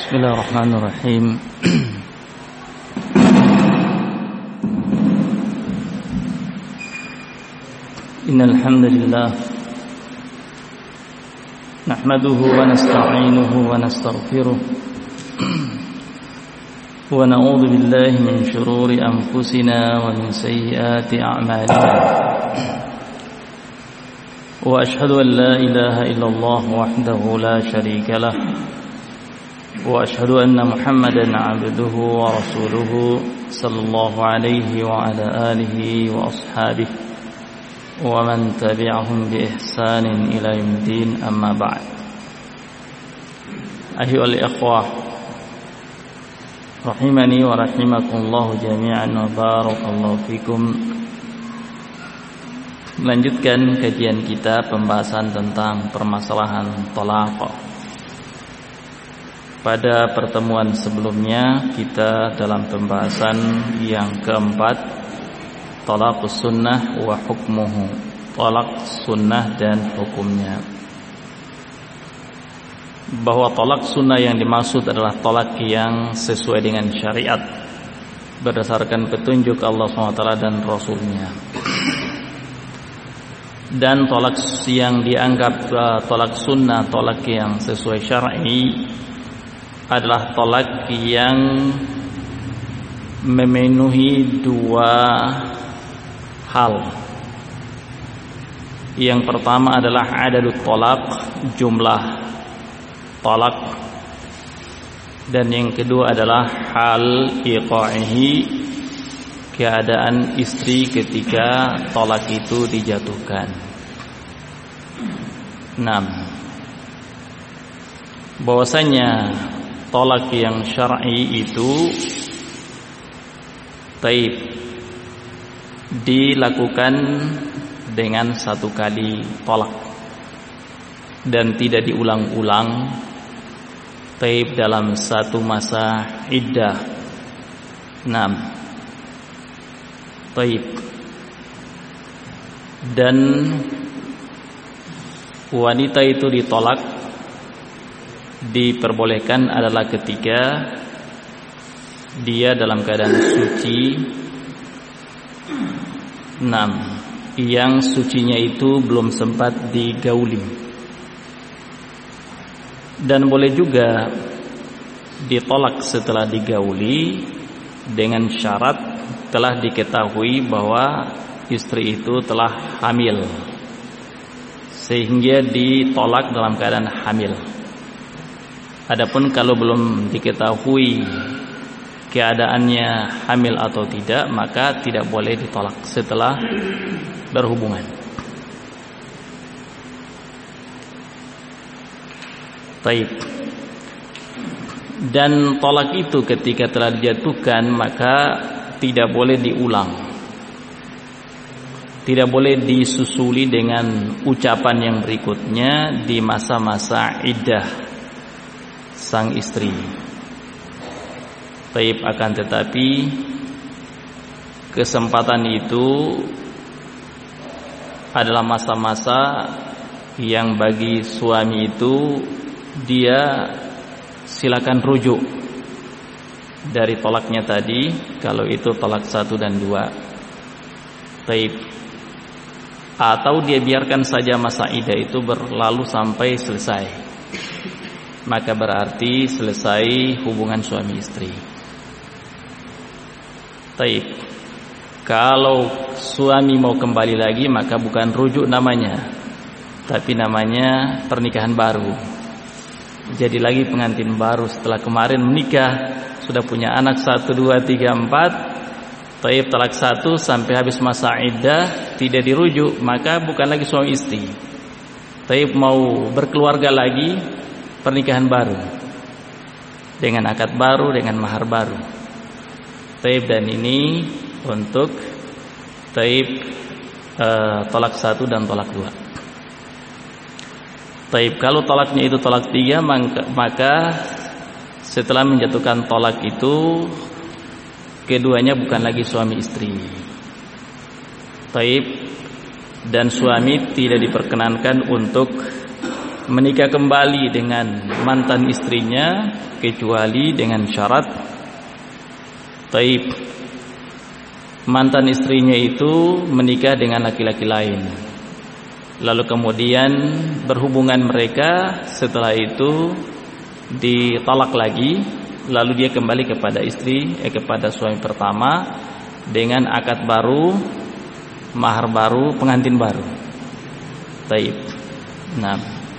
Bismillahirrahmanirrahim. Innal hamdalillah nahmaduhu wa nasta'inuhu wa nastaghfiruh wa na'udzu billahi min shururi anfusina wa min sayyiati a'malina. Wa ashhadu an la ilaha illallah wahdahu la sharika lah wa ashhadu anna Muhammadan 'abduhu wa rasuluhu sallallahu alaihi wa ala alihi wa ashabihi wa man tabi'ahum bi ihsanin ila yaumil amma ba'd. Ayyuhal ikhwah rahimani wa rahimakumullah jami'an wa barakallahu fikum. Melanjutkan kajian kita pembahasan tentang permasalahan talaq. Pada pertemuan sebelumnya kita dalam pembahasan yang keempat, talaqus sunnah wa hukmuhu, talaq sunnah dan hukumnya. Bahwa talaq sunnah yang dimaksud adalah talaq yang sesuai dengan syariat berdasarkan petunjuk Allah SWT dan Rasulnya. Dan talaq yang dianggap talaq sunnah, talaq yang sesuai syar'i adalah talaq yang memenuhi dua hal. Yang pertama adalah adadut talaq, jumlah talaq, dan yang kedua adalah hal iqa'ihi, keadaan istri ketika talaq itu dijatuhkan. 6. Bahwasanya talaq yang syar'i itu dilakukan dengan satu kali talaq dan tidak diulang-ulang dalam satu masa iddah. 6. Dan wanita itu ditolak diperbolehkan adalah ketika dia dalam keadaan suci. 6. Yang sucinya itu belum sempat digauli. Dan boleh juga ditolak setelah digauli dengan syarat telah diketahui bahwa istri itu telah hamil, sehingga ditolak dalam keadaan hamil. Adapun kalau belum diketahui keadaannya hamil atau tidak, maka tidak boleh ditolak setelah berhubungan. Dan tolak itu ketika telah dijatuhkan maka tidak boleh diulang, tidak boleh disusuli dengan ucapan yang berikutnya di masa-masa iddah sang istri. Akan tetapi kesempatan itu adalah masa-masa yang bagi suami itu dia silakan rujuk dari tolaknya tadi, kalau itu tolak 1 dan 2. Atau dia biarkan saja masa iddah itu berlalu sampai selesai, maka berarti selesai hubungan suami istri. Kalau suami mau kembali lagi, maka bukan rujuk namanya, tapi namanya pernikahan baru. Jadi lagi pengantin baru setelah kemarin menikah, sudah punya anak 1, 2, 3, 4. Talak 1 sampai habis masa iddah tidak dirujuk, maka bukan lagi suami istri. Mau berkeluarga lagi, pernikahan baru dengan akad baru, dengan mahar baru. Dan ini untuk talak 1 dan talak 2. Kalau talaknya itu talak 3, maka setelah menjatuhkan talak itu keduanya bukan lagi suami istri. Dan suami tidak diperkenankan untuk menikah kembali dengan mantan istrinya kecuali dengan syarat taib, mantan istrinya itu menikah dengan laki-laki lain, lalu kemudian berhubungan mereka, setelah itu ditolak lagi, lalu dia kembali kepada kepada suami pertama dengan akad baru, mahar baru, pengantin baru. Taib. Nah,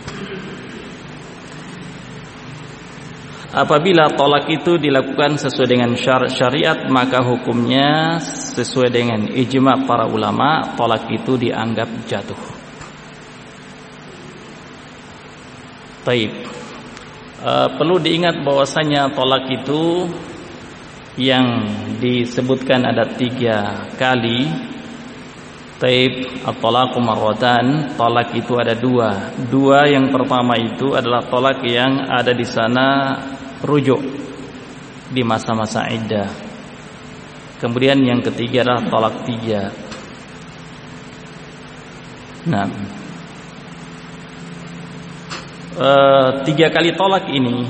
apabila tolak itu dilakukan sesuai dengan syariat, maka hukumnya sesuai dengan ijma' para ulama, tolak itu dianggap jatuh. Taib. Perlu diingat bahwasanya tolak itu yang disebutkan ada 3 kali. Taib, at-talaqu marratan, tolak itu ada 2. Yang pertama itu adalah tolak yang ada di sana rujuk di masa-masa iddah. Kemudian yang ketiga adalah tolak 3. Nah, 3 kali tolak ini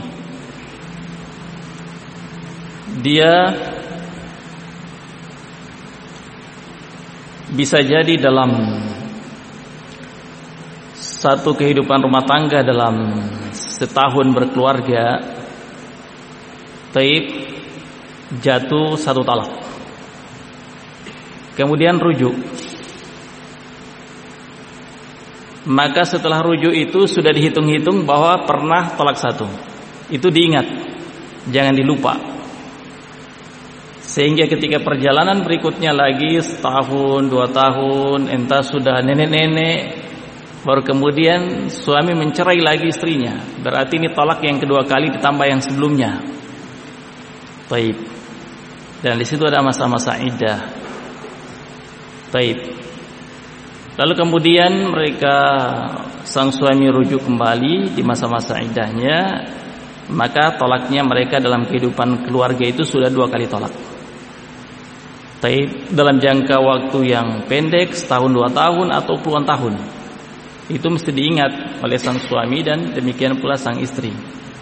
dia bisa jadi dalam satu kehidupan rumah tangga, dalam setahun berkeluarga, taib, jatuh 1 talak, kemudian rujuk. Maka setelah rujuk itu sudah dihitung-hitung bahwa pernah tolak 1. Itu diingat, jangan dilupa. Sehingga ketika perjalanan berikutnya lagi setahun, 2 tahun, entah sudah nenek-nenek, baru kemudian suami mencerai lagi istrinya, berarti ini tolak yang kedua kali ditambah yang sebelumnya. Taib. Dan di situ ada masa-masa iddah. Taib. Lalu kemudian mereka, sang suami rujuk kembali di masa-masa iddahnya, maka tolaknya mereka dalam kehidupan keluarga itu sudah 2 kali tolak. Taib, dalam jangka waktu yang pendek, setahun, 2 tahun atau puluhan tahun. Itu mesti diingat oleh sang suami dan demikian pula sang istri.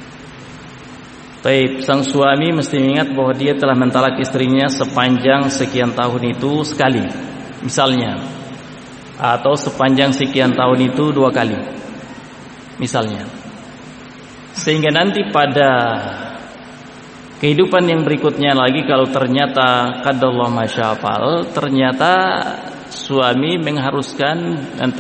Taib, sang suami mesti mengingat bahwa dia telah mentalak istrinya sepanjang sekian tahun itu sekali, misalnya, atau sepanjang sekian tahun itu 2 kali, misalnya. Sehingga nanti pada kehidupan yang berikutnya lagi, kalau ternyata qadarullah masyafal, ternyata suami mengharuskan dan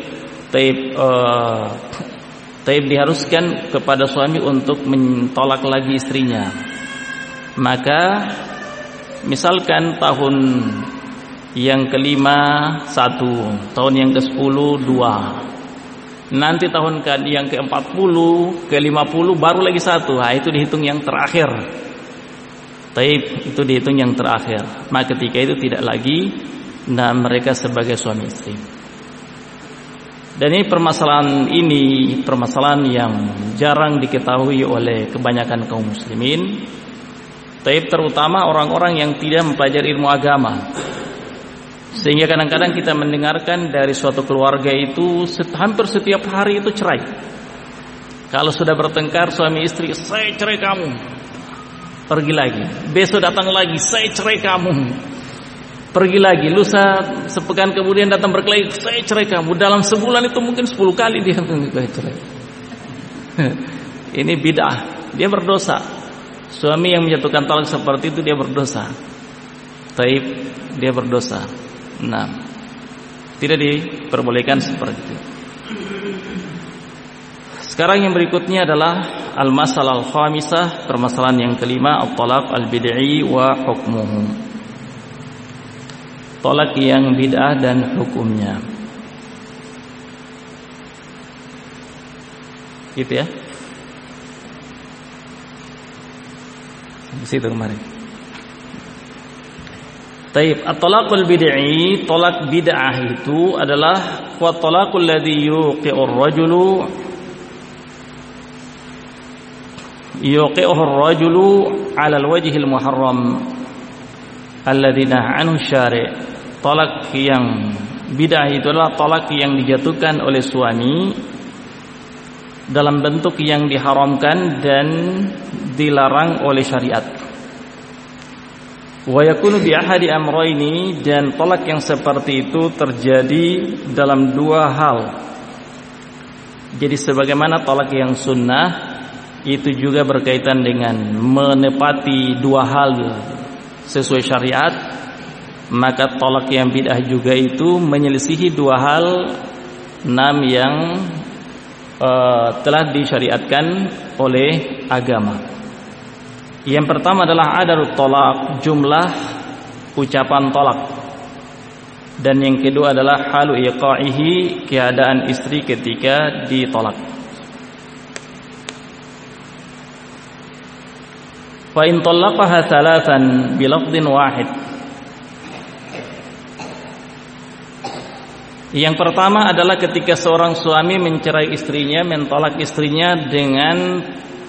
taib diharuskan kepada suami untuk mentolak lagi istrinya. Maka misalkan tahun yang ke-5 1, tahun yang ke-10 2, nanti tahun yang ke-40, ke-50 baru lagi 1. Nah, itu dihitung yang terakhir. Taib, itu dihitung yang terakhir. Maka ketika itu tidak lagi mereka sebagai suami istri. Dan ini permasalahan yang jarang diketahui oleh kebanyakan kaum muslimin. Taib, terutama orang-orang yang tidak mempelajari ilmu agama. Sehingga kadang-kadang kita mendengarkan dari suatu keluarga itu hampir setiap hari itu cerai. Kalau sudah bertengkar suami istri, saya cerai kamu, pergi lagi. Besok datang lagi, saya cerai kamu, pergi lagi. Lusa sepekan kemudian datang berkelahi, saya cerai kamu. Dalam sebulan itu mungkin 10 kali dia cerai. Ini bid'ah, dia berdosa. Suami yang menjatuhkan talak seperti itu dia berdosa. Taib, dia berdosa. Nah, tidak diperbolehkan seperti itu. Sekarang yang berikutnya adalah al-masalah al-khamisah, permasalahan yang kelima, at-talaq al-bid'i wa hukmuhu. Talak yang bid'ah dan hukumnya. Gitu ya. Di situ kemarin. Taib, at-talaqul bid'i, talak bid'ah itu adalah wa talaqul ladzi yuqi'ur rajulu ar-rajulu 'ala al-wajhil muharram alladzi nahaa 'anhu syari'. Talak yang bid'ah itu adalah talak yang dijatuhkan oleh suami dalam bentuk yang diharamkan dan dilarang oleh syariat. Wa yakunu bi ahadi amrayni, dan talak yang seperti itu terjadi dalam dua hal. Jadi sebagaimana talak yang sunnah itu juga berkaitan dengan menepati dua hal sesuai syariat, maka talak yang bid'ah juga itu menyelisihi dua hal yang telah disyariatkan oleh agama. Yang pertama adalah adarut talak, jumlah ucapan talak. Dan yang kedua adalah halu iqa'ihi, keadaan istri ketika ditolak. Fa in talaqaha thalathan bi lafdhin wahid. Yang pertama adalah ketika seorang suami mencerai istrinya, mentolak istrinya dengan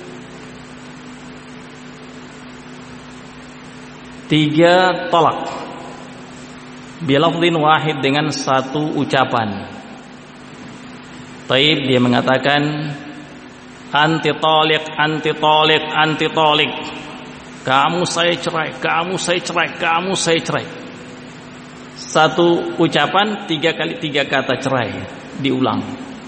3 tolak. Bi lafdhin wahid, dengan satu ucapan. Taib, dia mengatakan anti talik, anti talik, anti talik. Kamu saya cerai, kamu saya cerai, kamu saya cerai. Satu ucapan 3 kali 3 kata cerai, diulang.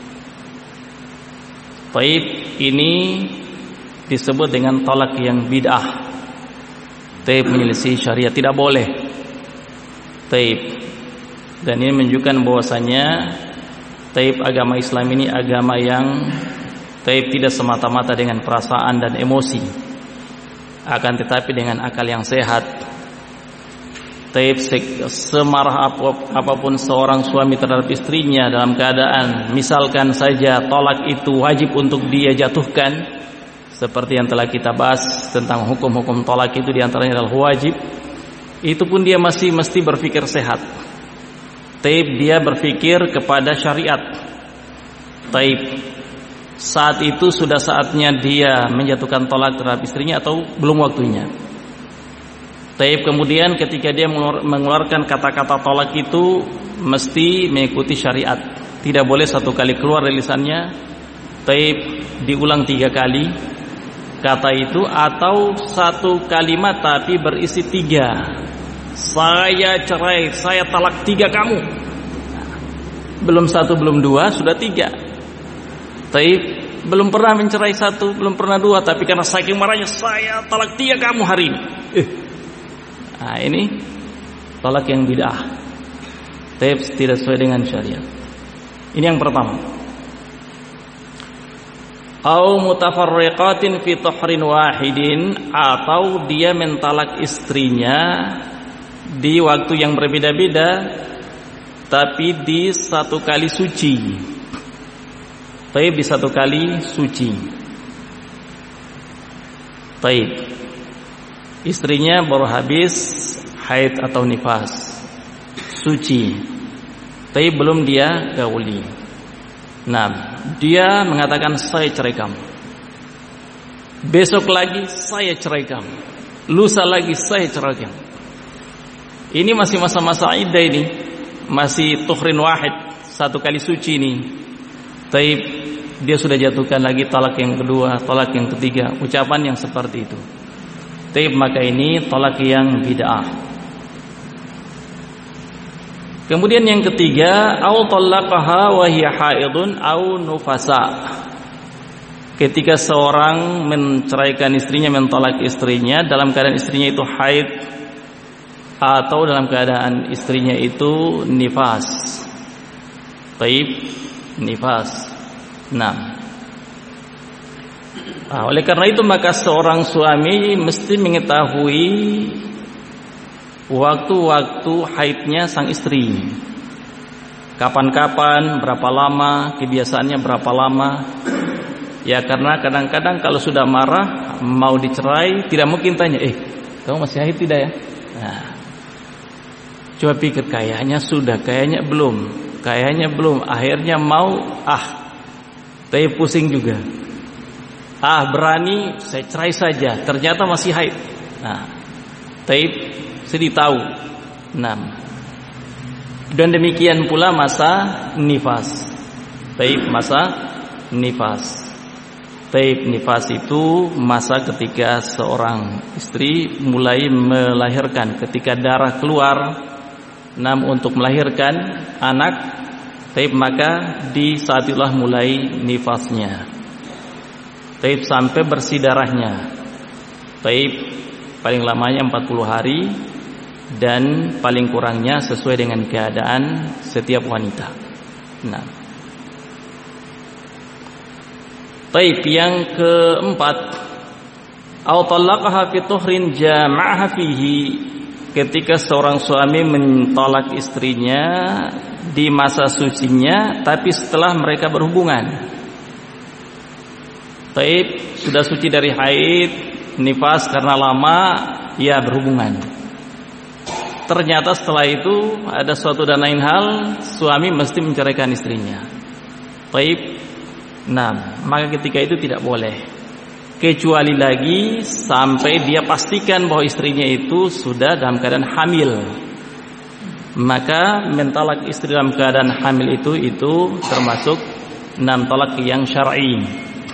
Taib, ini disebut dengan talak yang bid'ah. Taib, menyelisih syariat, tidak boleh. Taib. Dan ini menunjukkan bahwasanya taib, agama Islam ini agama yang taib tidak semata-mata dengan perasaan dan emosi, akan tetapi dengan akal yang sehat. Taib, semarah apapun seorang suami terhadap istrinya dalam keadaan misalkan saja tolak itu wajib untuk dia jatuhkan, seperti yang telah kita bahas tentang hukum-hukum tolak itu, diantaranya adalah wajib, itu pun dia masih mesti berpikir sehat. Taib, dia berpikir kepada syariat. Taib, saat itu sudah saatnya dia menjatuhkan tolak terhadap istrinya atau belum waktunya. Taib, kemudian ketika dia mengeluarkan kata-kata tolak itu mesti mengikuti syariat. Tidak boleh satu kali keluar dari lisannya. Taib, diulang 3 kali kata itu, atau satu kalimat tapi berisi 3. Saya cerai, saya talak 3 kamu. Belum 1, belum 2, sudah 3. Taib, belum pernah mencerai 1, belum pernah 2, tapi karena saking marahnya, saya talak 3 kamu hari ini. Nah, ini talak yang bid'ah. Taib, tidak sesuai dengan syariat. Ini yang pertama. Au mutafarriqatin fi tuhrin wahidin, atau dia mentalak istrinya di waktu yang berbeda-beda tapi di satu kali suci. Taib, di satu kali suci. Taib, istrinya baru habis haid atau nifas, suci. Taib, belum dia gauli. Nah, dia mengatakan saya cerai kamu. Besok lagi saya cerai kamu. Lusa lagi saya cerai kamu. Ini masih masa-masa iddah ini, masih tuhrin wahid, satu kali suci ini. Taib, dia sudah jatuhkan lagi talak yang kedua, talak yang ketiga, ucapan yang seperti itu. Taib, maka ini talak yang bid'ah. Kemudian yang ketiga, au talaqaha wa hiya haidun au nufasa. Ketika seorang menceraikan istrinya, mentolak istrinya dalam keadaan istrinya itu haid atau dalam keadaan istrinya itu nifas. Taib, nifas. Nah, oleh karena itu maka seorang suami mesti mengetahui waktu-waktu haidnya sang istri. Kapan-kapan, berapa lama, kebiasaannya berapa lama. Ya, karena kadang-kadang kalau sudah marah mau dicerai, tidak mungkin tanya, kamu masih haid tidak ya? Nah, coba pikir, kayaknya sudah, kayaknya belum, akhirnya mau, tapi pusing juga. Berani saya cerai saja, ternyata masih haid. Nah, taib, sedih tahu. Nah, dan demikian pula masa nifas. Taib, masa nifas. Taib nifas itu masa ketika seorang istri mulai melahirkan, ketika darah keluar untuk melahirkan anak, taib maka di saat itulah mulai nifasnya. Taib sampai bersih darahnya. Taib paling lamanya 40 hari dan paling kurangnya sesuai dengan keadaan setiap wanita. Nah, taib yang keempat, au talaqaha fi tuhrin jama'aha fihi, ketika seorang suami mentolak istrinya di masa sucinya tapi setelah mereka berhubungan. Taib sudah suci dari haid, nifas karena lama ya berhubungan. Ternyata setelah itu ada suatu dan lain hal, suami mesti menceraikan istrinya. Taib. Nah, maka ketika itu tidak boleh, kecuali lagi sampai dia pastikan bahwa istrinya itu sudah dalam keadaan hamil. Maka mentalak istri dalam keadaan hamil itu termasuk 6 talak yang syar'i.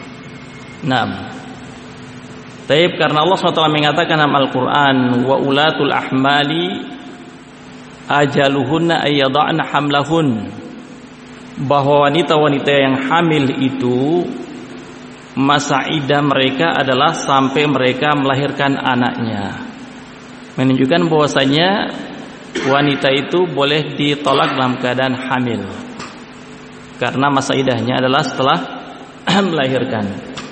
6. Taib karena Allah SWT mengatakan dalam Al-Quran, wa ulatul ahmali ajaluhunna ayyada'na hamlahun, bahwa wanita-wanita yang hamil itu masa iddah mereka adalah sampai mereka melahirkan anaknya. Menunjukkan bahwasanya wanita itu boleh ditolak dalam keadaan hamil, karena masa iddahnya adalah setelah melahirkan.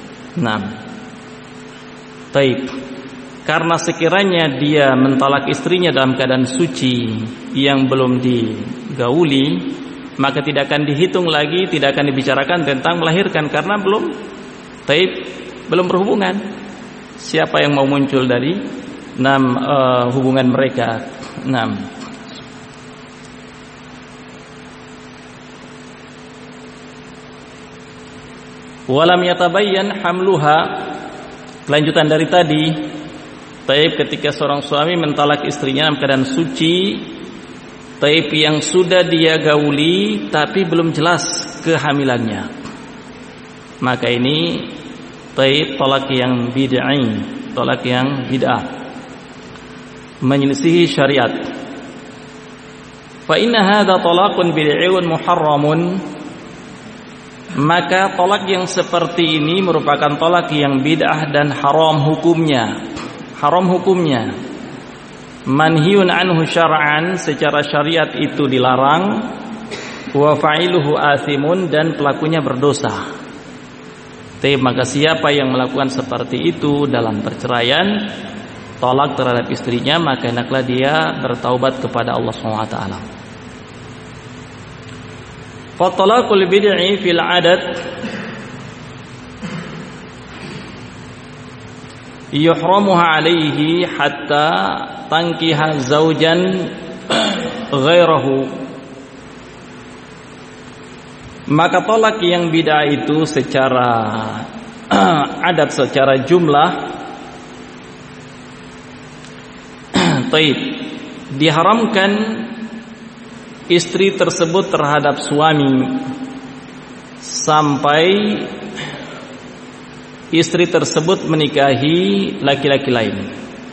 Taib. Karena sekiranya dia mentolak istrinya dalam keadaan suci yang belum digauli, maka tidak akan dihitung lagi, tidak akan dibicarakan tentang melahirkan karena belum berhubungan. Siapa yang mau muncul dari hubungan mereka? Walam yatabayyan hamluha, kelanjutan dari tadi. Taib ketika seorang suami mentalak istrinya dalam keadaan suci, taib yang sudah dia gauli tapi belum jelas kehamilannya, maka ini taib tolak yang bid'ah, tolak yang bid'ah, menyelisihi syariat. Fa inna hadza talaqun bid'un muharramun, maka tolak yang seperti ini merupakan tolak yang bid'ah dan haram hukumnya. Manhiyun anhu syar'an, secara syariat itu dilarang. Wa fa'iluhu athimun, dan pelakunya berdosa. Maka siapa yang melakukan seperti itu dalam perceraian, tolak terhadap istrinya, maka hendaklah dia bertaubat kepada Allah SWT. Fa talaqul bid'i fil 'adat yuhramuha alaihi hatta tankiha zaujan ghairahu. Maka tolak yang bid'ah itu secara adat, secara jumlah, taib, diharamkan istri tersebut terhadap suami sampai istri tersebut menikahi laki-laki lain.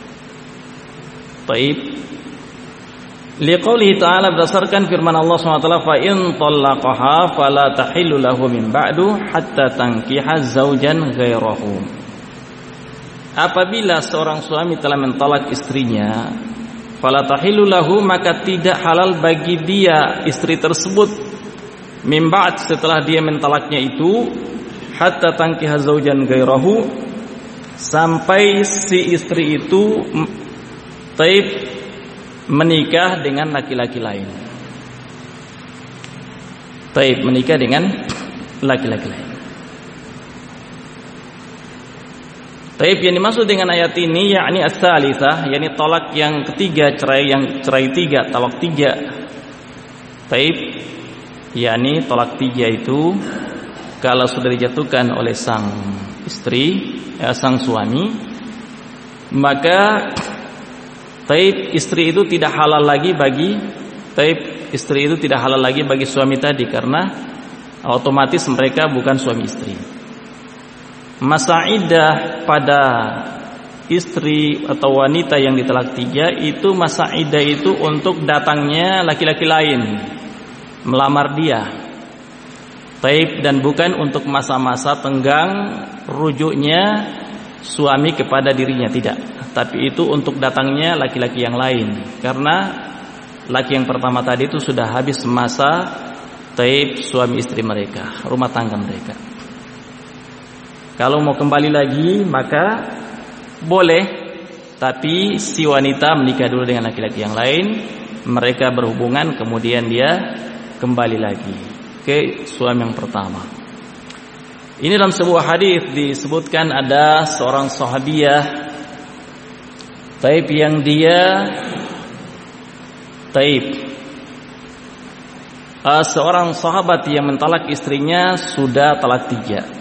Taib. Liqaulihi ta'ala, berdasarkan firman Allah SWT, fa in talaqaha fala tahillu lahu min ba'du hatta tankiha zaujan ghairahu. Apabila seorang suami telah mentolak istrinya, fala tahillu lahu, maka tidak halal bagi dia istri tersebut min ba'd, setelah dia mentolaknya itu, hatta tankiha zaujan ghairahu, sampai si istri itu taib menikah dengan laki-laki lain. Taib, menikah dengan laki-laki lain. Taib, yang dimaksud dengan ayat ini yakni as-salisah, yakni tolak yang ketiga, cerai tiga, talak tiga. Taib, yakni tolak tiga itu kalau sudah dijatuhkan oleh sang istri, sang suami, maka taib istri itu tidak halal lagi bagi suami tadi, karena otomatis mereka bukan suami istri. Masa iddah pada istri atau wanita yang ditalak 3 itu masa iddah itu untuk datangnya laki-laki lain melamar dia. Taib, dan bukan untuk masa-masa tenggang rujuknya suami kepada dirinya, tidak. Tapi itu untuk datangnya laki-laki yang lain, karena laki yang pertama tadi itu sudah habis masa taib suami istri mereka, rumah tangga mereka. Kalau mau kembali lagi maka boleh, tapi si wanita menikah dulu dengan laki-laki yang lain, mereka berhubungan, kemudian dia kembali lagi ke suami yang pertama. Ini dalam sebuah hadis disebutkan ada seorang sahabiah taib yang dia taib, seorang sahabat yang mentalak istrinya sudah talak 3.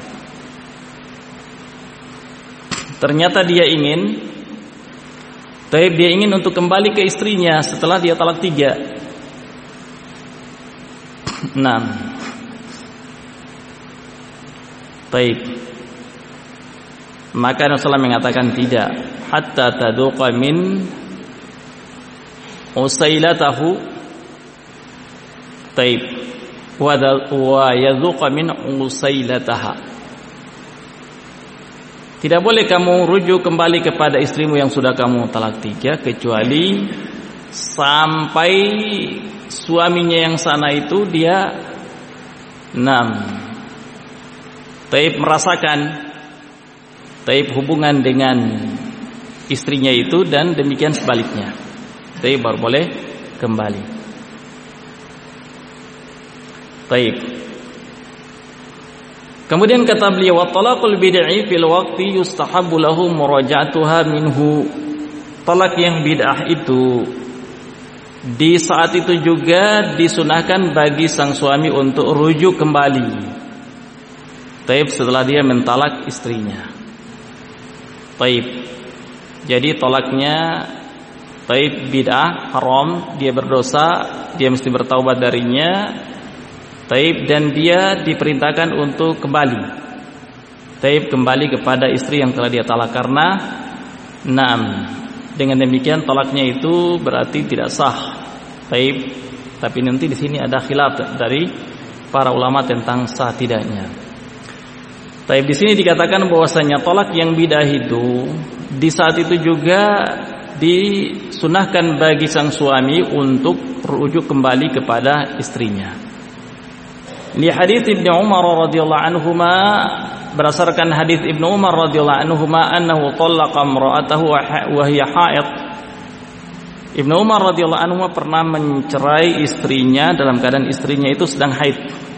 Ternyata dia ingin taib, dia ingin untuk kembali ke istrinya setelah dia talak 3. Taib. Maka Rasulullah mengatakan tidak, hatta taduqa min usailatahu taib wa yadhuqa min usailataha. Tidak boleh kamu rujuk kembali kepada istrimu yang sudah kamu talak 3 kecuali sampai suaminya yang sana itu dia taib merasakan taib hubungan dengan istrinya itu, dan demikian sebaliknya. Taib baru boleh kembali. Taib. Kemudian kata beliau, wa talaqul bid'i fil waqti yustahabbu lahu muraja'atuha minhu. Talak yang bid'ah itu di saat itu juga disunahkan bagi sang suami untuk rujuk kembali taib setelah dia mentalak istrinya. Taib. Jadi talaknya taib bid'ah, haram, dia berdosa, dia mesti bertaubat darinya. Taib, dan dia diperintahkan untuk kembali. Taib kembali kepada istri yang telah dia talak, karena dengan demikian talaknya itu berarti tidak sah. Taib, tapi nanti di sini ada khilaf dari para ulama tentang sah tidaknya. Taib di sini dikatakan bahwasanya talak yang bidah itu di saat itu juga disunahkan bagi sang suami untuk rujuk kembali kepada istrinya. Li hadits Ibnu Umar radhiyallahu anhuma, berdasarkan hadis Ibnu Umar radhiyallahu anhuma annahu talaqa imra'atahu wa hiya haid. Ibnu Umar radhiyallahu anhuma pernah mencerai istrinya dalam keadaan istrinya itu sedang haid.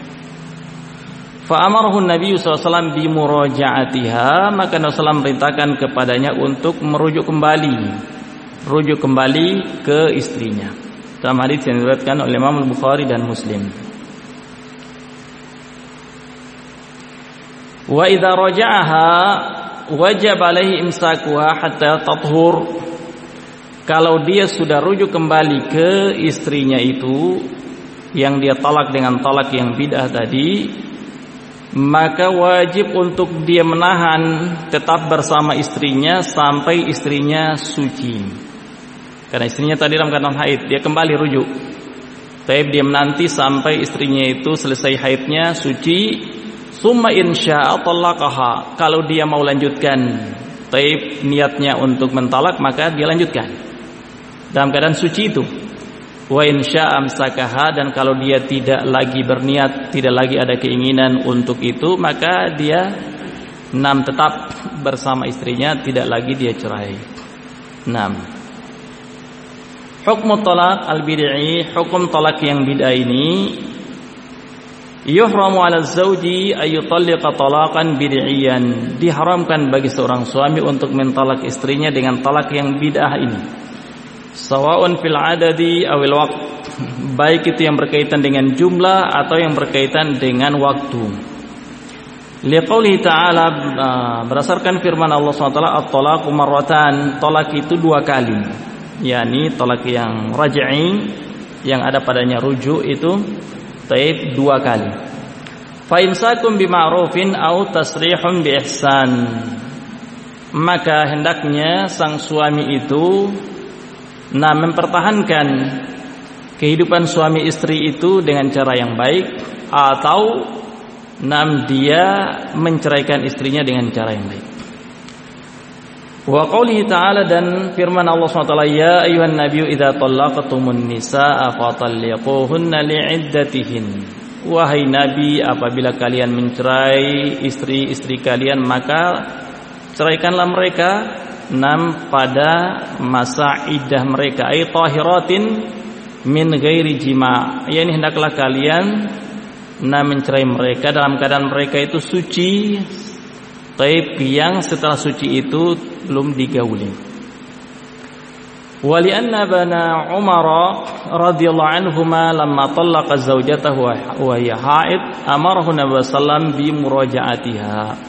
Fa amarahu Nabi sallallahu alaihi wasallam bi muraja'atiha, maka Nabi sallallahu merintahkan kepadanya untuk merujuk kembali ke istrinya. Dalam hadis yang diriwayatkan oleh Imam Al-Bukhari dan Muslim. Wa idza raja'aha wajib alaihi imsakuha hatta tathur. Kalau dia sudah rujuk kembali ke istrinya itu yang dia talak dengan talak yang bid'ah tadi, maka wajib untuk dia menahan tetap bersama istrinya sampai istrinya suci. Karena istrinya tadi dalam keadaan haid, dia kembali rujuk. Taib, dia menanti sampai istrinya itu selesai haidnya, suci. Summa insya'a talaqaha. Kalau dia mau lanjutkan taib, niatnya untuk mentalak, maka dia lanjutkan dalam keadaan suci itu. Wa insya'a amsakaha, dan kalau dia tidak lagi berniat, tidak lagi ada keinginan untuk itu, maka dia tetap bersama istrinya, tidak lagi dia cerai. Hukum talak al-bid'i, hukum talak yang bid'ah ini, yuhramu 'ala az-zawji ay yutalliqa talaqan bid'iyan. Diharamkan bagi seorang suami untuk mentalak istrinya dengan talak yang bid'ah ini. Sawa'un fil 'adadi awil waqt, baik itu yang berkaitan dengan jumlah atau yang berkaitan dengan waktu. Liqaulihi ta'ala, berdasarkan firman Allah SWT, at-talaqu marratan, talak itu 2 kali. yakni talak yang raj'i yang ada padanya rujuk itu taib 2 kali. fa imsakum bima'rufin aw tasrihun bi ihsan. Maka hendaknya sang suami itu mempertahankan kehidupan suami istri itu dengan cara yang baik, atau dia menceraikan istrinya dengan cara yang baik. Wa qoulihi ta'ala, dan firman Allah SWT, ya ayuhan nabiyyu idza talaqtumun nisaa fatalliquhunna li'iddatihin. Wahai nabi, apabila kalian mencerai istri-istri kalian, maka ceraikanlah mereka pada masa iddah mereka, ay tahiratin min ghairi jima'. Yani hendaklah kalian mencerai mereka dalam keadaan mereka itu suci, taib yang setelah suci itu belum digauli. Wa li anna bana Umar radhiyallahu anhuma lamma talaqa zawjatahu wa hiya haid amarahu Nabi sallam bi muraja'atiha.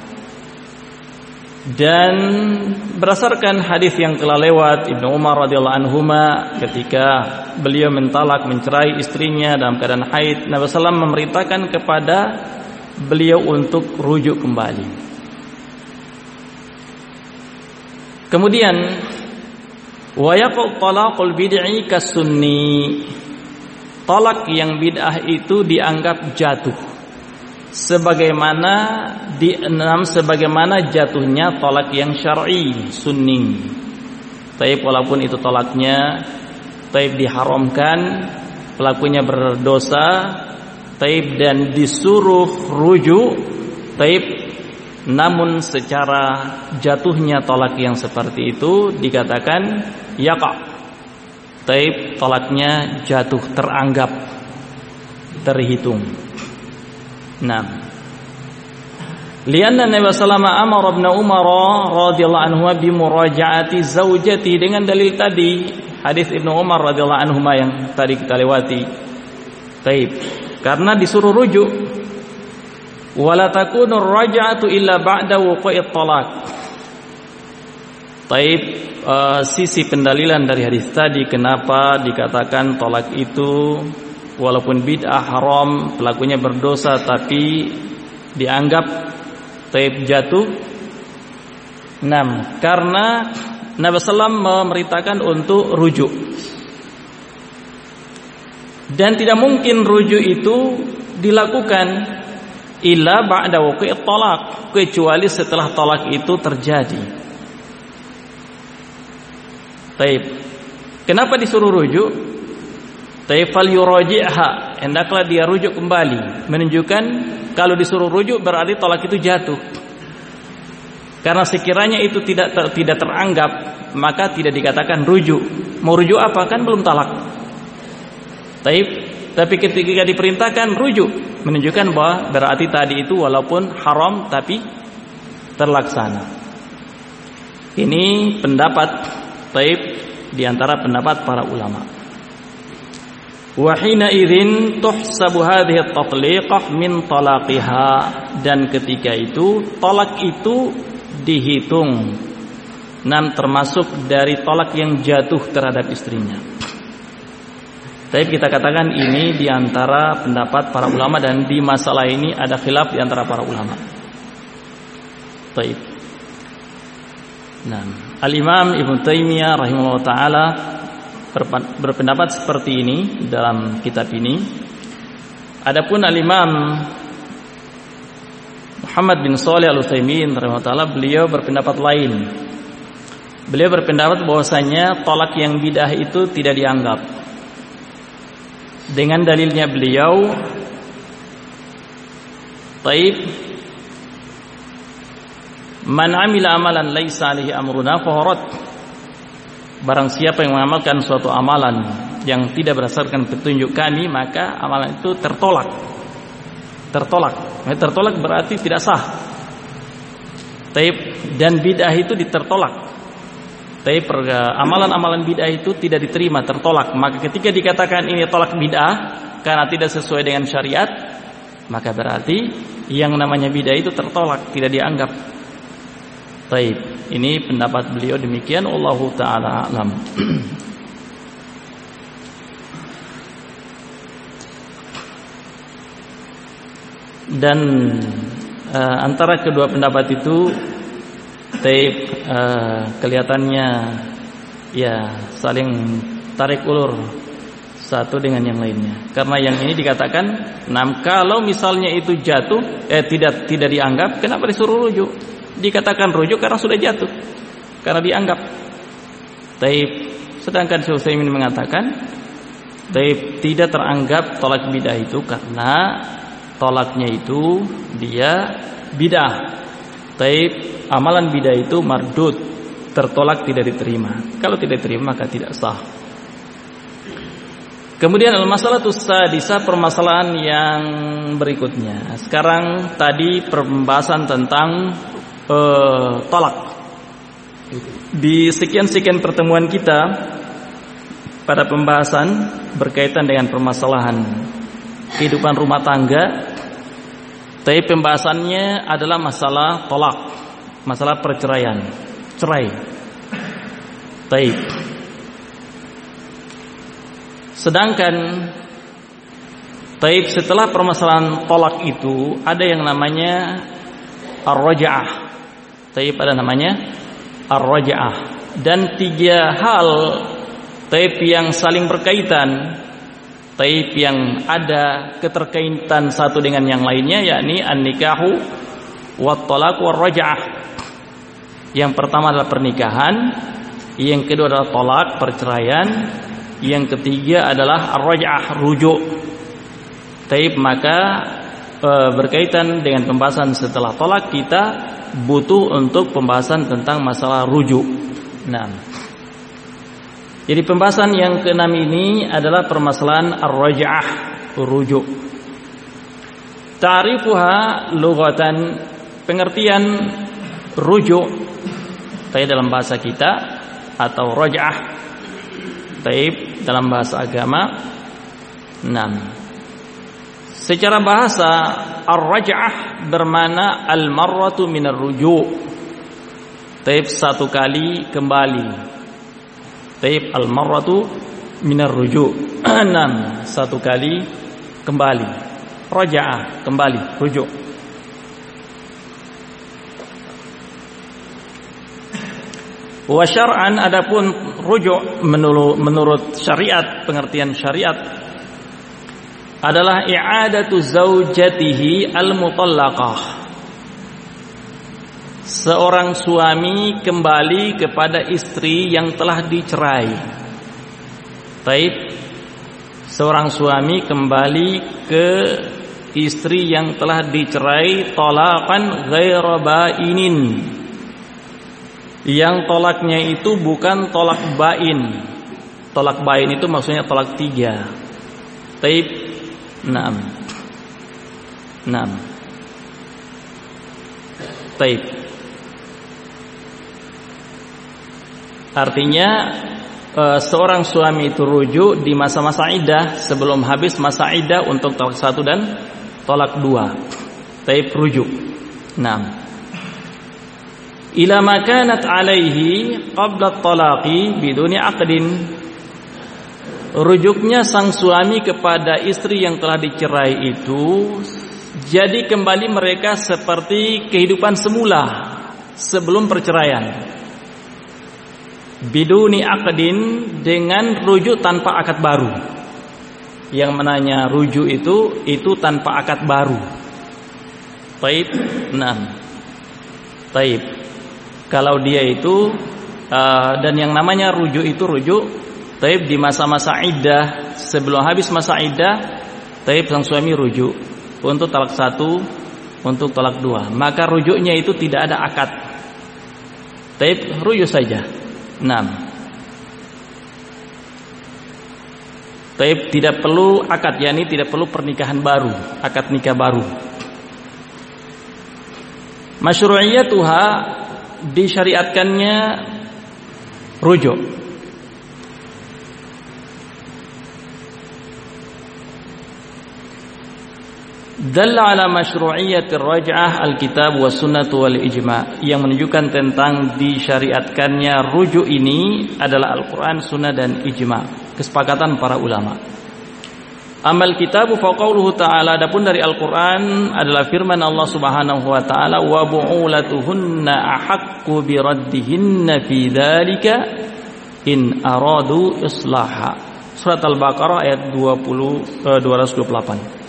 Dan berdasarkan hadis yang telah lewat, Ibnu Umar radhiyallahu anhuma ketika beliau mencerai istrinya dalam keadaan haid, Nabi sallam memerintahkan kepada beliau untuk rujuk kembali. Kemudian wa yaqul talaqul bid'i kasunni. Talak yang bid'ah itu dianggap jatuh sebagaimana jatuhnya talak yang syar'i sunni. Taib walaupun itu talaknya taib diharamkan, pelakunya berdosa, taib dan disuruh rujuk, taib namun secara jatuhnya talak yang seperti itu dikatakan yaqa. Taib talaknya jatuh, teranggap, terhitung. Lianna Nabi sallallahu alaihi wasallam amara Ibnu Umar radhiyallahu anhu bi muraja'ati zaujati, dengan dalil tadi hadis Ibnu Umar radhiyallahu anhu yang tadi kita lewati. Taib, karena disuruh rujuk. Wala takunu raja'atu illa ba'da wuqu'it talaq. Taib, sisi pendalilan dari hadis tadi kenapa dikatakan talak itu walaupun bid'ah haram, pelakunya berdosa, tapi dianggap taib jatuh. Karena Nabi sallam memerintahkan untuk rujuk. Dan tidak mungkin rujuk itu dilakukan illa ba'da wuqu'it talaq, kecuali setelah talak itu terjadi. Taib. Kenapa disuruh rujuk? Taib fal yuraji'ha, hendaklah dia rujuk kembali, menunjukkan kalau disuruh rujuk berarti talak itu jatuh. Karena sekiranya itu tidak teranggap, maka tidak dikatakan rujuk. Mau rujuk apa, kan belum talak. Taib. Tapi ketika diperintahkan rujuk, menunjukkan bahwa berarti tadi itu walaupun haram tapi terlaksana. Ini pendapat taib di antara pendapat para ulama. Wa hina idzin tuhsabu hadhihi at-tatliqah min talaqiha, dan ketika itu talak itu dihitung termasuk dari talak yang jatuh terhadap istrinya. Tapi kita katakan ini di antara pendapat para ulama, dan di masalah ini ada khilaf di antara para ulama. Baik. Al-Imam Ibnu Taimiyah rahimahullah taala berpendapat seperti ini dalam kitab ini. Adapun Al-Imam Muhammad bin Shalih Al-Utsaimin rahimahullah taala, beliau berpendapat lain. Beliau berpendapat bahwasanya talak yang bid'ah itu tidak dianggap. Dengan dalilnya beliau, taib, man amila amalan laisa alaihi amruna fahurat. Barang siapa yang mengamalkan suatu amalan yang tidak berdasarkan petunjuk kami, maka amalan itu tertolak. Tertolak berarti tidak sah. Taib, dan bid'ah itu ditertolak. Tapi amalan-amalan bid'ah itu tidak diterima, tertolak. Maka ketika dikatakan ini tolak bid'ah karena tidak sesuai dengan syariat, maka berarti yang namanya bid'ah itu tertolak, tidak dianggap. Baik, ini pendapat beliau demikian. Wallahu ta'ala a'lam. Dan antara kedua pendapat itu kelihatannya ya saling tarik ulur satu dengan yang lainnya. Karena yang ini dikatakan, kalau misalnya itu jatuh, tidak dianggap, kenapa disuruh rujuk? Dikatakan rujuk karena sudah jatuh, karena dianggap. Sedangkan Syekh Utsaimin mengatakan, tidak teranggap tolak bidah itu karena tolaknya itu dia bidah. Amalan bidah itu mardud, tertolak, tidak diterima. Kalau tidak diterima maka tidak sah. Kemudian al-masalatus sadisah, permasalahan yang berikutnya. Sekarang tadi pembahasan tentang tolak. Di sekian-sekian pertemuan kita pada pembahasan berkaitan dengan permasalahan kehidupan rumah tangga, pembahasannya adalah masalah tolak, masalah perceraian, cerai. Sedangkan setelah permasalahan tolak itu ada yang namanya ar-raj'ah. Ada namanya ar-raj'ah. Dan 3 hal yang saling berkaitan, yang ada keterkaitan satu dengan yang lainnya, yakni an-nikahu wat-talaq war-raj'ah. Yang pertama adalah pernikahan, yang kedua adalah tolak, perceraian, yang ketiga adalah ar-raj'ah, rujuk. Maka berkaitan dengan pembahasan setelah tolak, kita butuh untuk pembahasan tentang masalah rujuk. Jadi pembahasan yang ke-6 ini adalah permasalahan ar-raj'ah, rujuk. Ta'rifuha lughatan, pengertian rujuk dalam bahasa kita atau raj'ah dalam bahasa agama. Secara bahasa ar-raj'ah bermakna al-marratu minar rujuk. Satu kali kembali. Al-marratu minar rujuk. Satu kali kembali. Raja'ah, kembali, rujuk. Wa syar'an, adapun rujuk menurut syariat, pengertian syariat adalah i'adatu zaujatihi al-mutallaqah. Seorang suami kembali kepada istri yang telah dicerai. Seorang suami kembali ke istri yang telah dicerai talaqan ghaira ba'inin. Yang tolaknya itu bukan tolak bain. Tolak bain itu maksudnya tolak 3. Artinya seorang suami itu rujuk di masa-masa iddah, sebelum habis masa iddah untuk tolak 1 dan tolak 2. Rujuk. Ila ma kanat alaihi qabla talaqi biduni aqdin. Rujuknya sang suami kepada istri yang telah dicerai itu jadi kembali mereka seperti kehidupan semula sebelum perceraian. Biduni aqdin, dengan rujuk tanpa akad baru. Yang menanya rujuk itu tanpa akad baru. Kalau dia itu dan yang namanya rujuk itu rujuk di masa-masa iddah, sebelum habis masa iddah, sang suami rujuk untuk talak 1, untuk talak 2. Maka rujuknya itu tidak ada akad. Rujuk saja. Tidak perlu akad, yakni tidak perlu pernikahan baru, akad nikah baru. Masyru'iyatuha, disyariatkannya rujuk. Dalla ala masyru'iyyatir raj'ah al-kitab was sunnah wal ijma'. Yang menunjukkan tentang disyariatkannya rujuk ini adalah Al-Qur'an, sunnah dan ijma', kesepakatan para ulama. Amal kitabu fa qauluhu ta'ala, adapun dari Al-Qur'an adalah firman Allah Subhanahu wa taala, wa bu'ulatuhunna ahaqqu bi raddihinna fi dzalika in aradu islaha. Surat Al-Baqarah ayat 228.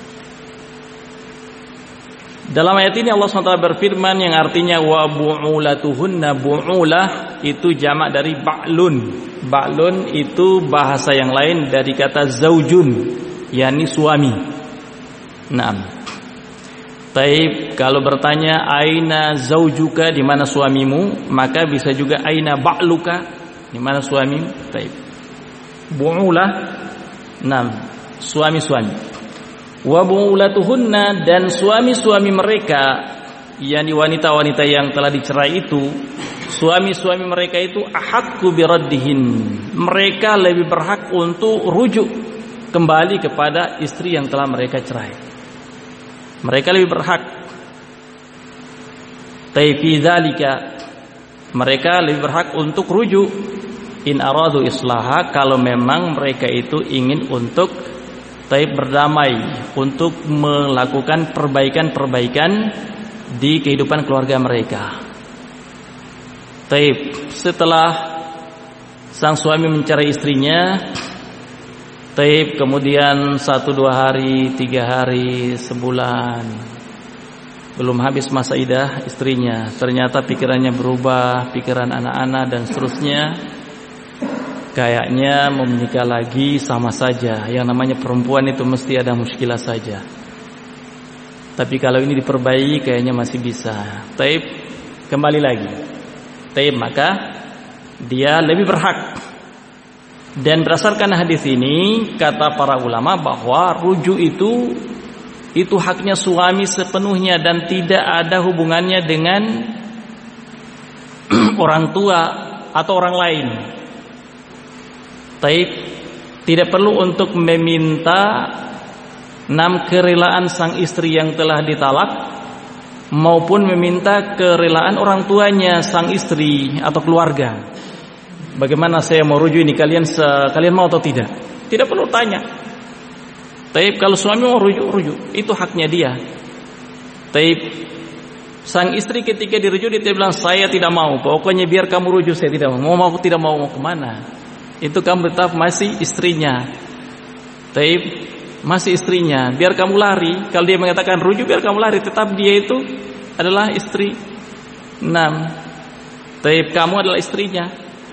Dalam ayat ini Allah SWT berfirman yang artinya wa bu'ulatuhunna. Bu'ulah itu jamak dari ba'lun. Ba'lun itu bahasa yang lain dari kata zaujun, yakni suami. Naam. Taib, kalau bertanya aina zaujuka, di mana suamimu, maka bisa juga aina ba'luka, di mana suamimu. Taib. Bu'ulah, naam, suami-suami. Wa bu'ulatuhunna, dan suami-suami mereka, yakni wanita-wanita yang telah dicerai itu, suami-suami mereka itu ahaqqu biraddihin, mereka lebih berhak untuk rujuk kembali kepada istri yang telah mereka cerai. Mereka lebih berhak. Fi dzalika, mereka lebih berhak untuk rujuk in aradu islaha, kalau memang mereka itu ingin untuk berdamai, untuk melakukan perbaikan-perbaikan di kehidupan keluarga mereka. Setelah sang suami mencerai istrinya, kemudian 1-2 hari, 3 hari, sebulan, belum habis masa idah istrinya, ternyata pikirannya berubah, pikiran anak-anak dan seterusnya. Kayaknya mau menikah lagi sama saja. Yang namanya perempuan itu mesti ada muskilah saja. Tapi kalau ini diperbaiki kayaknya masih bisa. Kembali lagi. Maka dia lebih berhak. Dan berdasarkan hadis ini, kata para ulama bahwa rujuk itu haknya suami sepenuhnya dan tidak ada hubungannya dengan orang tua atau orang lain. Tidak perlu untuk meminta kerelaan sang istri yang telah ditalak, maupun meminta kerelaan orang tuanya sang istri atau keluarga. Bagaimana saya mau rujuk ini, kalian mau atau tidak? Tidak perlu tanya. Kalau suami mau rujuk, itu haknya dia. Sang istri ketika dirujuk dia bilang, saya tidak mau, pokoknya biar kamu rujuk, saya tidak mau. Mau tidak mau kemana? Itu kamu tetap masih istrinya. Masih istrinya. Biar kamu lari, kalau dia mengatakan rujuk biar kamu lari, tetap dia itu adalah istri. Kamu adalah istrinya.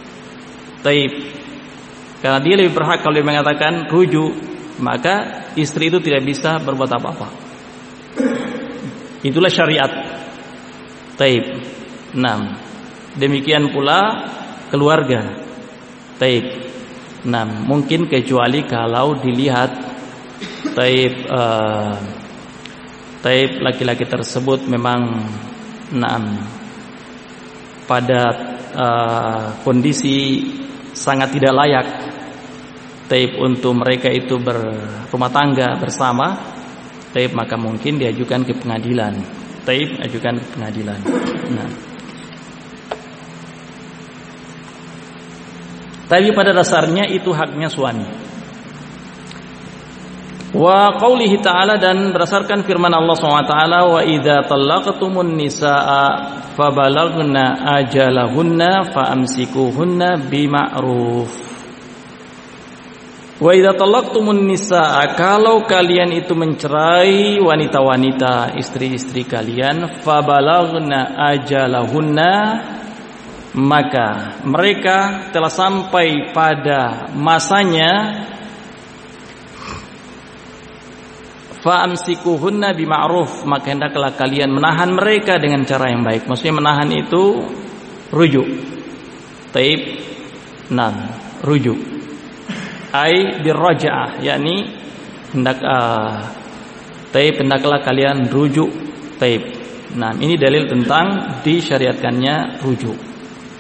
Karena dia lebih berhak kalau dia mengatakan rujuk, maka istri itu tidak bisa berbuat apa-apa. Itulah syariat. Demikian pula keluarga. Mungkin kecuali kalau dilihat laki-laki tersebut memang pada kondisi sangat tidak layak untuk mereka itu berumah tangga bersama, maka mungkin diajukan ke pengadilan. Ajukan ke pengadilan. Tapi pada dasarnya itu haknya suami. Wa qaulihi ta'ala, dan berdasarkan firman Allah SWT, wa idza talaqtumun nisaa fabalaghna ajalahunna faamsikuhunna bima'ruf. Wa idza talaqtumun nisaa, kalau kalian itu mencerai wanita-wanita, istri-istri kalian, fabalaghna ajalahunna, maka mereka telah sampai pada masanya, fa'amsikuhunna bima'ruf, maka hendaklah kalian menahan mereka dengan cara yang baik. Maksudnya menahan itu rujuk. Rujuk. Ai birraja'ah, yakni hendaklah kalian rujuk. Ini dalil tentang disyariatkannya rujuk.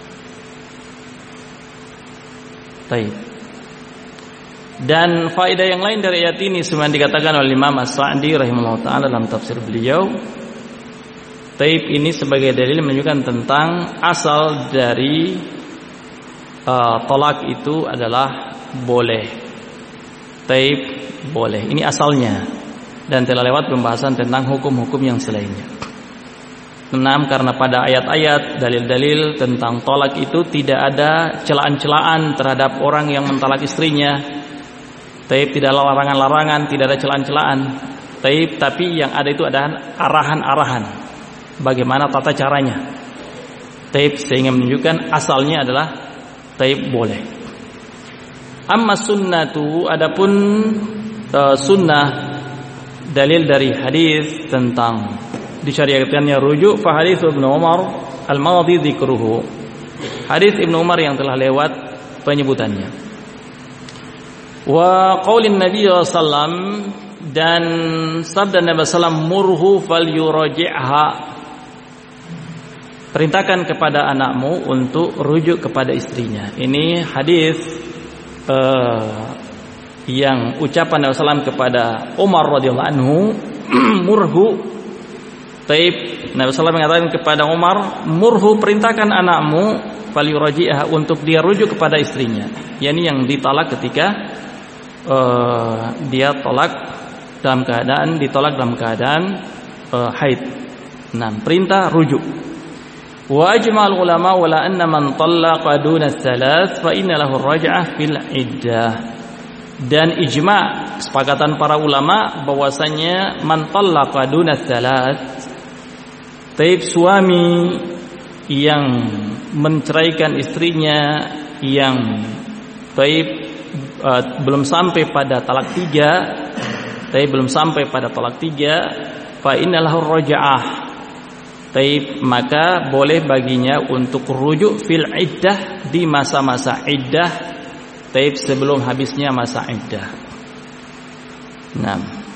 Dan faedah yang lain dari ayat ini sebenarnya dikatakan oleh Imam As-Sa'di rahimahullah ta'ala dalam tafsir beliau. Ini sebagai dalil menunjukkan tentang asal dari tolak itu adalah boleh. taib boleh. Ini asalnya, dan telah lewat pembahasan tentang hukum-hukum yang selainnya. 6. Karena pada ayat-ayat dalil-dalil tentang tolak itu tidak ada celaan-celaan terhadap orang yang mentalak istrinya. Taib tidak ada larangan-larangan, tidak ada celaan-celaan. Taib, tapi yang ada itu ada arahan-arahan bagaimana tata caranya. Taib sehingga menunjukkan asalnya adalah taib boleh. Amma sunnatu, adapun sunnah, dalil dari hadis tentang disyariatkannya rujuk, fa hadis Ibnu Umar al-madhi dzikruhu. Hadis Ibnu Umar yang telah lewat penyebutannya. Wa qaulin Nabi sallallahu alaihi wasallam, dan sabda Nabi sallallahu alaihi wasallam, murhu falyuraji'ha, perintahkan kepada anakmu untuk rujuk kepada istrinya. Ini hadis yang ucapan Nabi SAW kepada Umar radhiyallahu anhu, murhu taib. Nabi SAW mengatakan kepada Umar, murhu, perintahkan anakmu falyuraji'ha, untuk dia rujuk kepada istrinya. Yani yang ditalak ketika dia ditolak dalam keadaan haid. Nah, perintah rujuk. Wa ajma'al ulama wala anna man talaqa duna tsalath fa inna lahu ar-raj'ah fil iddah. Dan ijma', kesepakatan para ulama bahwasanya man talaqa duna tsalath, taib suami yang menceraikan istrinya yang taib belum sampai pada talak 3, taib belum sampai pada talak 3, fa inna lahu ar-raj'ah, taib, maka boleh baginya untuk rujuk fil iddah, di masa-masa iddah, taib, sebelum habisnya masa iddah. Nah,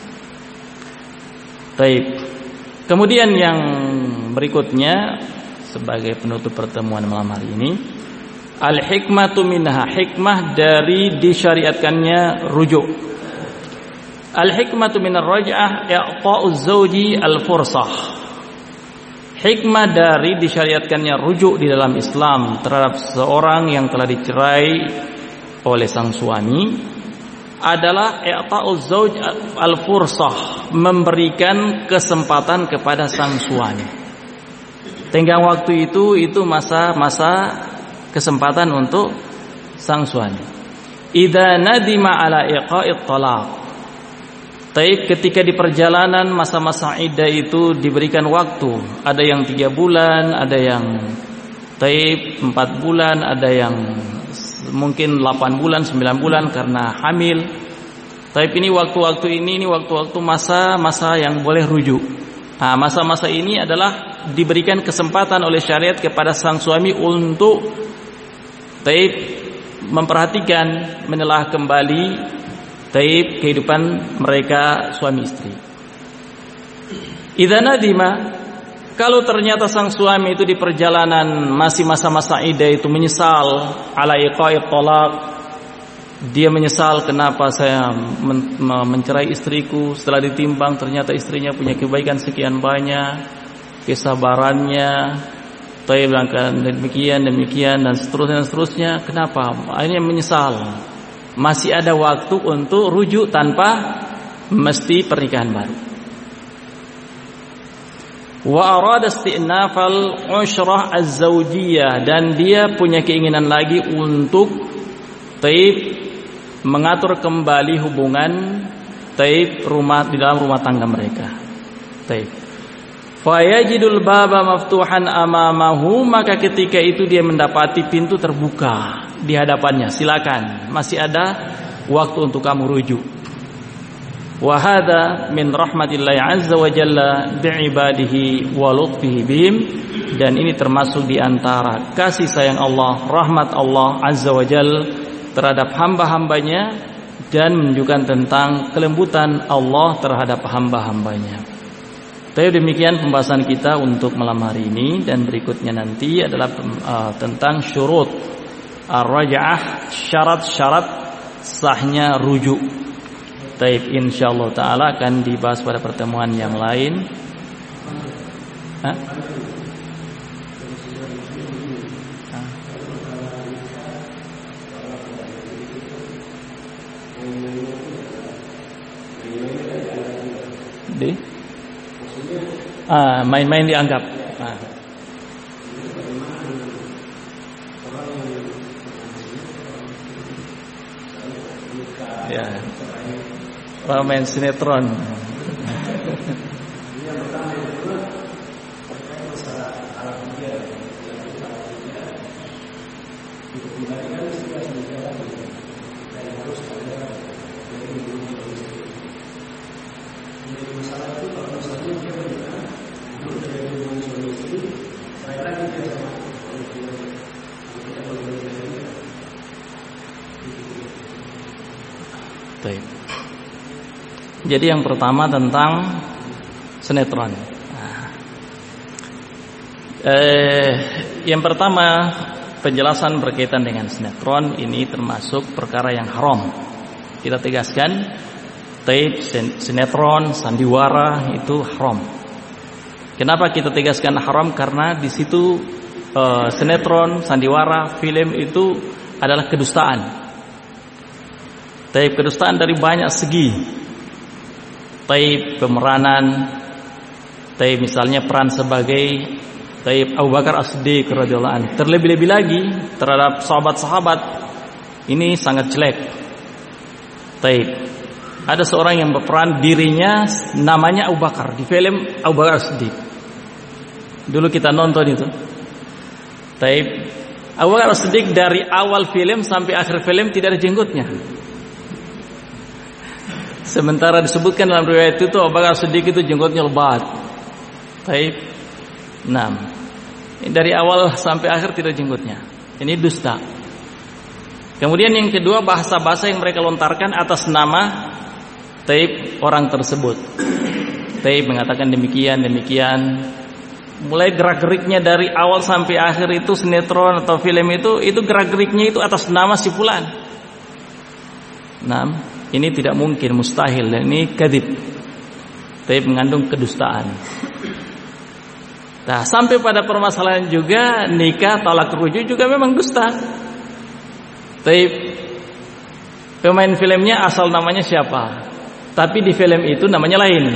taib. Kemudian yang berikutnya sebagai penutup pertemuan malam hari ini, al-hikmatu minha, hikmah dari disyariatkannya rujuk. Al-hikmatu minar raj'ah i'ta'uz zawji al-fursah. Hikmah dari disyariatkannya rujuk di dalam Islam terhadap seorang yang telah dicerai oleh sang suami adalah i'ta'uz zawj al-fursah, memberikan kesempatan kepada sang suami. Tenggang waktu itu masa-masa kesempatan untuk sang suami. Idza nadima ala iqa'it talaq, taib, ketika di perjalanan masa-masa iddah itu diberikan waktu, ada yang 3 bulan, ada yang taib 4 bulan, ada yang mungkin 8 bulan, 9 bulan karena hamil. Taib, ini waktu-waktu ini waktu-waktu masa-masa yang boleh rujuk. Nah, masa-masa ini adalah diberikan kesempatan oleh syariat kepada sang suami untuk taib memperhatikan, menelaah kembali taib kehidupan mereka suami istri. Idza nadima, kalau ternyata sang suami itu di perjalanan masih masa-masa iddah itu menyesal, ala iqa'it talaq, dia menyesal kenapa saya mencerai istriku, setelah ditimbang ternyata istrinya punya kebaikan sekian banyak, kesabarannya, taib, demikian dan seterusnya. Kenapa? Akhirnya menyesal. Masih ada waktu untuk rujuk tanpa mesti pernikahan baru. Wa arada istinafal ushrah az-zawjiyah, dan dia punya keinginan lagi untuk taib mengatur kembali hubungan taib di dalam rumah tangga mereka. Taib. Fa yajidul baba maftuhan amamahu, maka ketika itu dia mendapati pintu terbuka di hadapannya, silakan, masih ada waktu untuk kamu rujuk. Wa hadza min rahmatillahi azza wa jalla bi'ibadihi wa lutfihi bihim, dan ini termasuk di antara kasih sayang Allah, rahmat Allah azza wa jalla terhadap hamba-hambanya, dan menunjukkan tentang kelembutan Allah terhadap hamba-hambanya. Tapi demikian pembahasan kita untuk malam hari ini, dan berikutnya nanti adalah tentang syurut ar-raj'ah, syarat-syarat sahnya rujuk. Taib, insyaallah taala akan dibahas pada pertemuan yang lain. Main-main dianggap. Ya. Orang main sinetron. Jadi yang pertama tentang sinetron. Yang pertama penjelasan berkaitan dengan sinetron ini termasuk perkara yang haram. Kita tegaskan, tape, sinetron, sandiwara itu haram. Kenapa kita tegaskan haram? Karena di situ sinetron, sandiwara, film itu adalah kedustaan. Tape kedustaan dari banyak segi. Taib pemeranan, taib misalnya peran sebagai taib Abu Bakar As-Siddiq radhiyallahu anhu. Terlebih-lebih lagi terhadap sahabat-sahabat ini sangat jelek. Taib. Ada seorang yang berperan dirinya namanya Abu Bakar di film Abu Bakar As-Siddiq. Dulu kita nonton itu. Taib Abu Bakar As-Siddiq dari awal film sampai akhir film tidak ada jenggotnya. Sementara disebutkan dalam riwayat itu Abu Bakar As-Siddiq itu jenggotnya lebat. Baik. 6. Dari awal sampai akhir tidak jenggotnya. Ini dusta. Kemudian yang kedua, bahasa-bahasa yang mereka lontarkan atas nama taib orang tersebut. Taib mengatakan demikian. Mulai gerak-geriknya dari awal sampai akhir itu sinetron atau film itu gerak-geriknya itu atas nama si fulan. 6. Ini tidak mungkin, mustahil, dan ini kadzib. Taib mengandung kedustaan. Nah, sampai pada permasalahan juga nikah, talak rujuk juga memang dusta. Taib pemain filmnya asal namanya siapa, tapi di film itu namanya lain.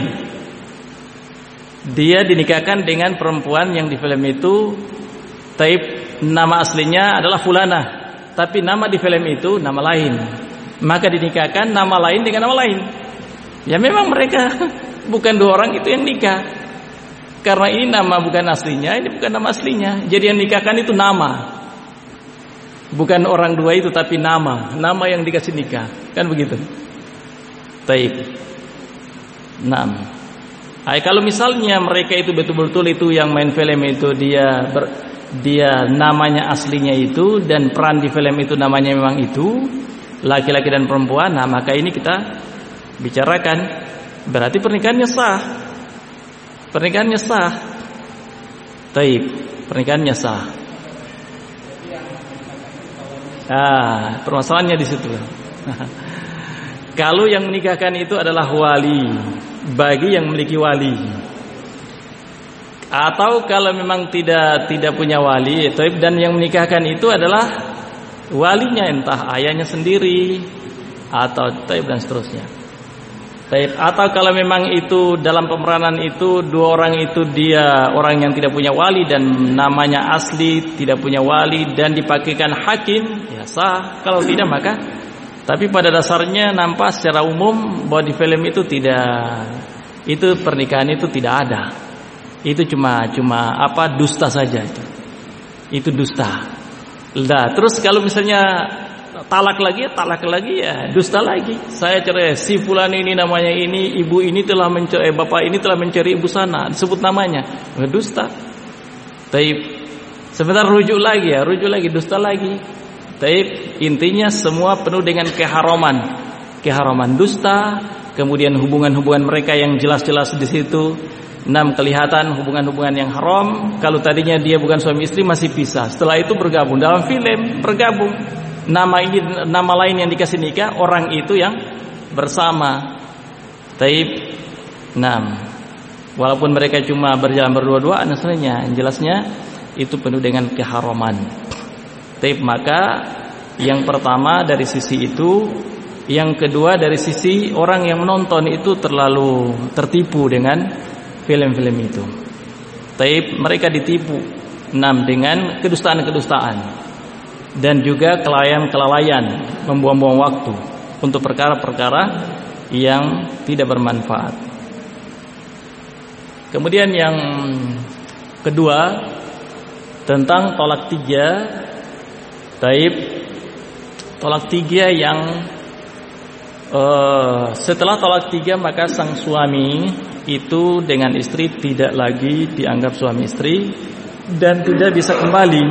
Dia dinikahkan dengan perempuan yang di film itu taib nama aslinya adalah fulana, tapi nama di film itu nama lain. Maka dinikahkan nama lain dengan nama lain. Ya memang mereka bukan dua orang itu yang nikah. Karena ini nama bukan aslinya, ini bukan nama aslinya. Jadi yang nikahkan itu nama. Bukan orang dua itu tapi nama yang dikasih nikah. Kan begitu. Taib. 6. Kalau misalnya mereka itu betul-betul itu yang main film itu dia namanya aslinya itu dan peran di film itu namanya memang itu laki-laki dan perempuan, nah maka ini kita bicarakan berarti pernikahannya sah. Pernikahannya sah. Taib, pernikahannya sah. Permasalahannya di situ. Kalau yang menikahkan itu adalah wali, bagi yang memiliki wali. Atau kalau memang tidak punya wali, taib, dan yang menikahkan itu adalah walinya, entah ayahnya sendiri atau taib dan seterusnya. Taib. Atau kalau memang itu dalam pemeranan itu dua orang itu dia orang yang tidak punya wali dan namanya asli tidak punya wali dan dipakaikan hakim, ya sah. Kalau tidak maka, tapi pada dasarnya nampak secara umum bahwa di film itu tidak, itu pernikahan itu tidak ada. Itu cuma dusta saja itu. Itu dusta. Nah, terus kalau misalnya talak lagi ya dusta lagi. Saya cerai si fulan ini namanya ini, ibu ini telah mencari bapak ini telah mencari ibu sana, disebut namanya. Dusta. Taib. Sebentar rujuk lagi dusta lagi. Taib. Intinya semua penuh dengan keharaman dusta, kemudian hubungan-hubungan mereka yang jelas-jelas di situ. 6. Kelihatan hubungan-hubungan yang haram. Kalau tadinya dia bukan suami istri masih pisah, setelah itu bergabung. Dalam film bergabung, nama lain yang dikasih nikah, orang itu yang bersama. Taib. 6. Walaupun mereka cuma berjalan berdua-dua, sebenarnya jelasnya itu penuh dengan keharaman. Taib. Maka yang pertama dari sisi itu Yang kedua dari sisi orang yang menonton itu terlalu tertipu dengan film-film itu. Tapi mereka ditipu dengan kedustaan-kedustaan dan juga kelalaian-kelalaian, membuang-buang waktu untuk perkara-perkara yang tidak bermanfaat. Kemudian yang kedua tentang tolak tiga. Tolak tiga yang setelah tolak tiga maka sang suami itu dengan istri tidak lagi dianggap suami istri dan tidak bisa kembali.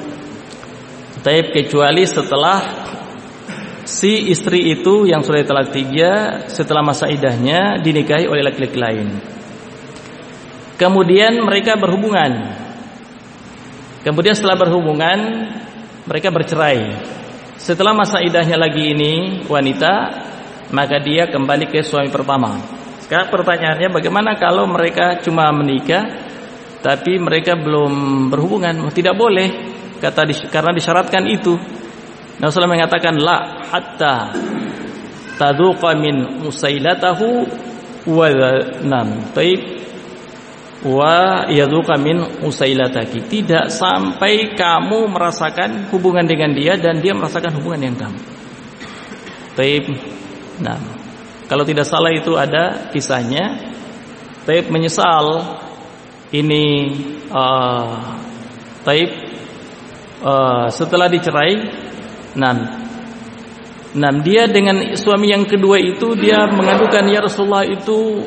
Kecuali setelah si istri itu yang sudah talak tiga setelah masa iddahnya dinikahi oleh laki-laki lain. Kemudian mereka berhubungan. Kemudian setelah berhubungan mereka bercerai. Setelah masa iddahnya lagi ini wanita, maka dia kembali ke suami pertama. Sekarang pertanyaannya, bagaimana kalau mereka cuma menikah tapi mereka belum berhubungan? Tidak boleh, karena disyaratkan itu. Nabi SAW mengatakan la hatta tadhuqa min usailatahu wa yadhuqa min usailataki. Tidak sampai kamu merasakan hubungan dengan dia dan dia merasakan hubungan yang kamu. Nah, kalau tidak salah itu ada kisahnya. Menyesal ini setelah dicerai. Dia dengan suami yang kedua itu dia mengadukan, ya Rasulullah, itu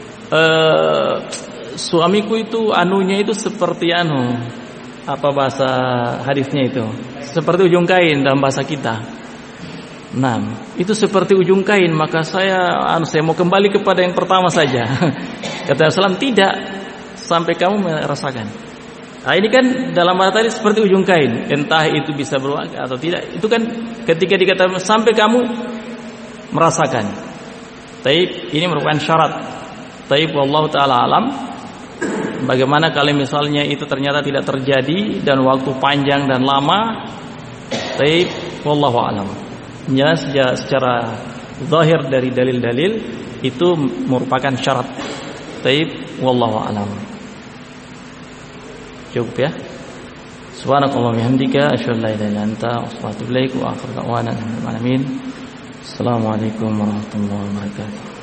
suamiku itu anunya itu seperti apa bahasa hadisnya itu? Seperti ujung kain dalam bahasa kita. Itu seperti ujung kain, maka saya mau kembali kepada yang pertama saja. Kata Rasulullah, tidak sampai kamu merasakan. Ini kan dalam bahasa tadi seperti ujung kain, entah itu bisa berwarna atau tidak. Itu kan ketika dikatakan sampai kamu merasakan. Ini merupakan syarat. Wallahu taala alam. Bagaimana kalau misalnya itu ternyata tidak terjadi dan waktu panjang dan lama? Wallahu alam. Secara zahir dari dalil-dalil itu merupakan syarat. Wallahu a'lam. Cukup ya. Subhanakallahumma wa bihamdika asyhadu an la ilaha illa anta astaghfiruka wa atubu ilaik wa akhiru da'wana alhamdulillahi. Assalamualaikum warahmatullahi wabarakatuh.